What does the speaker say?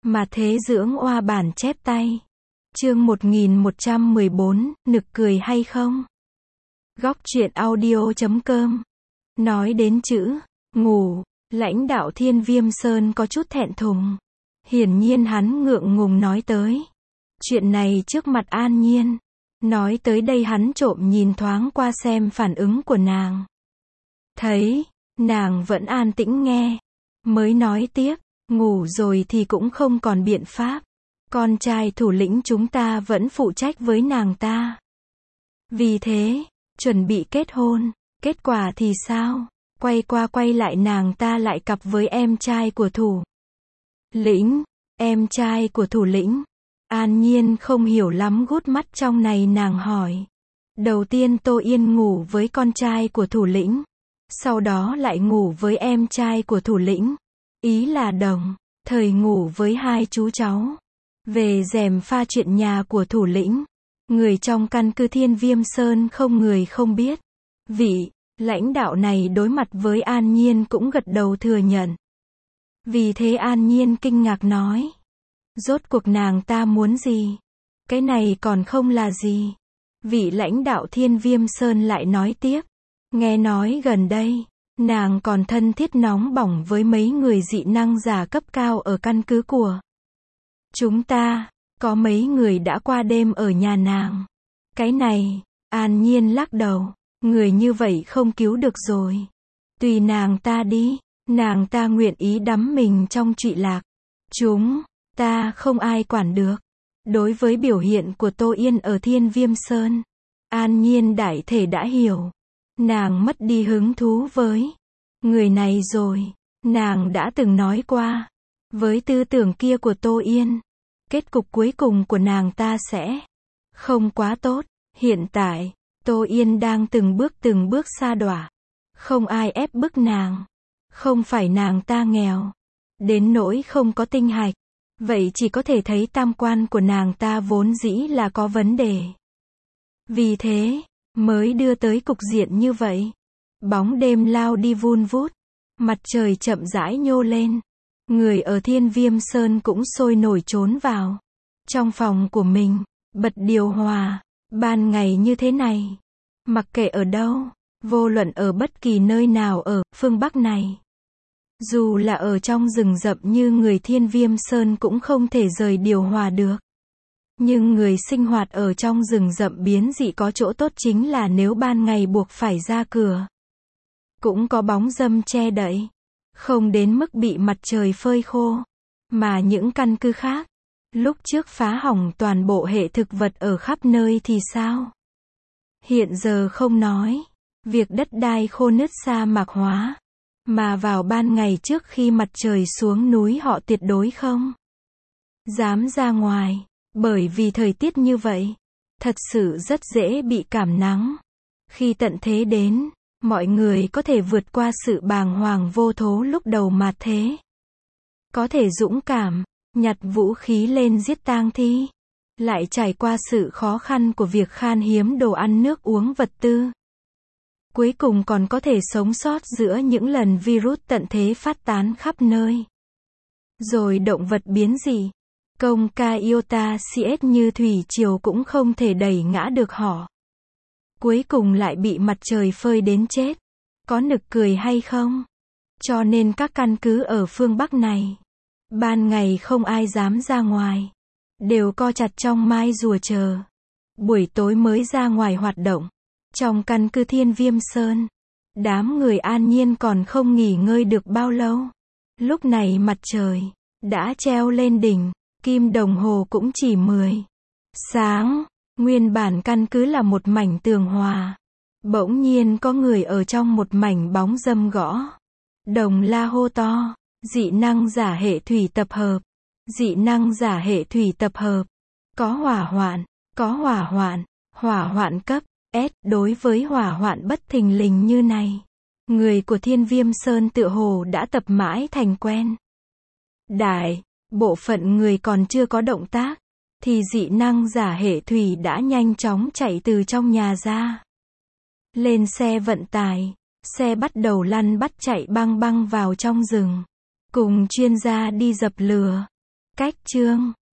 Mà thế dưỡng oa bản chép tay. Chương 1114, nực cười hay không? Góc truyện audio.com. Nói đến chữ ngủ, lãnh đạo Thiên Viêm Sơn có chút thẹn thùng. Hiển nhiên hắn ngượng ngùng nói tới chuyện này trước mặt An Nhiên. Nói tới đây hắn trộm nhìn thoáng qua xem phản ứng của nàng. Thấy nàng vẫn an tĩnh nghe, mới nói tiếp, ngủ rồi thì cũng không còn biện pháp. Con trai thủ lĩnh chúng ta vẫn phụ trách với nàng ta. Vì thế, chuẩn bị kết hôn, kết quả thì sao? Quay qua quay lại nàng ta lại cặp với em trai của thủ lĩnh. Em trai của thủ lĩnh. An Nhiên không hiểu lắm, gút mắt trong này nàng hỏi. Đầu tiên Tô Yên ngủ với con trai của thủ lĩnh, sau đó lại ngủ với em trai của thủ lĩnh. Ý là đồng thời ngủ với hai chú cháu. Về rèm pha chuyện nhà của thủ lĩnh, người trong căn cứ Thiên Viêm Sơn không người không biết. Vị lãnh đạo này đối mặt với An Nhiên cũng gật đầu thừa nhận. Vì thế An Nhiên kinh ngạc nói, rốt cuộc nàng ta muốn gì? Cái này còn không là gì. Vị lãnh đạo Thiên Viêm Sơn lại nói tiếp, nghe nói gần đây, nàng còn thân thiết nóng bỏng với mấy người dị năng giả cấp cao ở căn cứ của chúng ta, có mấy người đã qua đêm ở nhà nàng. Cái này, An Nhiên lắc đầu, người như vậy không cứu được rồi. Tùy nàng ta đi, nàng ta nguyện ý đắm mình trong trụy lạc. Chúng ta không ai quản được. Đối với biểu hiện của Tô Yên ở Thiên Viêm Sơn, An Nhiên đại thể đã hiểu. Nàng mất đi hứng thú với người này rồi. Nàng đã từng nói qua, với tư tưởng kia của Tô Yên, kết cục cuối cùng của nàng ta sẽ không quá tốt. Hiện tại, Tô Yên đang từng bước sa đọa. Không ai ép bức nàng. Không phải nàng ta nghèo đến nỗi không có tinh hạch. Vậy chỉ có thể thấy tam quan của nàng ta vốn dĩ là có vấn đề. Vì thế, mới đưa tới cục diện như vậy. Bóng đêm lao đi vun vút. Mặt trời chậm rãi nhô lên. Người ở Thiên Viêm Sơn cũng sôi nổi trốn vào trong phòng của mình, bật điều hòa. Ban ngày như thế này, mặc kệ ở đâu, vô luận ở bất kỳ nơi nào ở phương Bắc này, dù là ở trong rừng rậm như người Thiên Viêm Sơn cũng không thể rời điều hòa được. Nhưng người sinh hoạt ở trong rừng rậm biến dị có chỗ tốt chính là nếu ban ngày buộc phải ra cửa, cũng có bóng râm che đậy, không đến mức bị mặt trời phơi khô. Mà những căn cứ khác, lúc trước phá hỏng toàn bộ hệ thực vật ở khắp nơi thì sao? Hiện giờ không nói việc đất đai khô nứt sa mạc hóa, mà vào ban ngày trước khi mặt trời xuống núi họ tuyệt đối không dám ra ngoài, bởi vì thời tiết như vậy, thật sự rất dễ bị cảm nắng. Khi tận thế đến, mọi người có thể vượt qua sự bàng hoàng vô thố lúc đầu mà thế. Có thể dũng cảm, nhặt vũ khí lên giết tang thi. Lại trải qua sự khó khăn của việc khan hiếm đồ ăn nước uống vật tư. Cuối cùng còn có thể sống sót giữa những lần virus tận thế phát tán khắp nơi. Rồi động vật biến dị, công ca iota CS như thủy triều cũng không thể đẩy ngã được họ. Cuối cùng lại bị mặt trời phơi đến chết. Có nực cười hay không? Cho nên các căn cứ ở phương Bắc này, ban ngày không ai dám ra ngoài, đều co chặt trong mai rùa chờ buổi tối mới ra ngoài hoạt động. Trong căn cứ Thiên Viêm Sơn, đám người An Nhiên còn không nghỉ ngơi được bao lâu. Lúc này mặt trời đã treo lên đỉnh, kim đồng hồ cũng chỉ 10 sáng. Nguyên bản căn cứ là một mảnh tường hòa. Bỗng nhiên có người ở trong một mảnh bóng râm gõ đồng la hô to, dị năng giả hệ thủy tập hợp. Dị năng giả hệ thủy tập hợp. Có hỏa hoạn, có hỏa hoạn cấp S. Đối với hỏa hoạn bất thình lình như này, người của Thiên Viêm Sơn tựa hồ đã tập mãi thành quen. Đại bộ phận người còn chưa có động tác, thì dị năng giả hệ thủy đã nhanh chóng chạy từ trong nhà ra. Lên xe vận tải, xe bắt đầu lăn bắt chạy băng băng vào trong rừng. Cùng chuyên gia đi dập lửa. Cách chương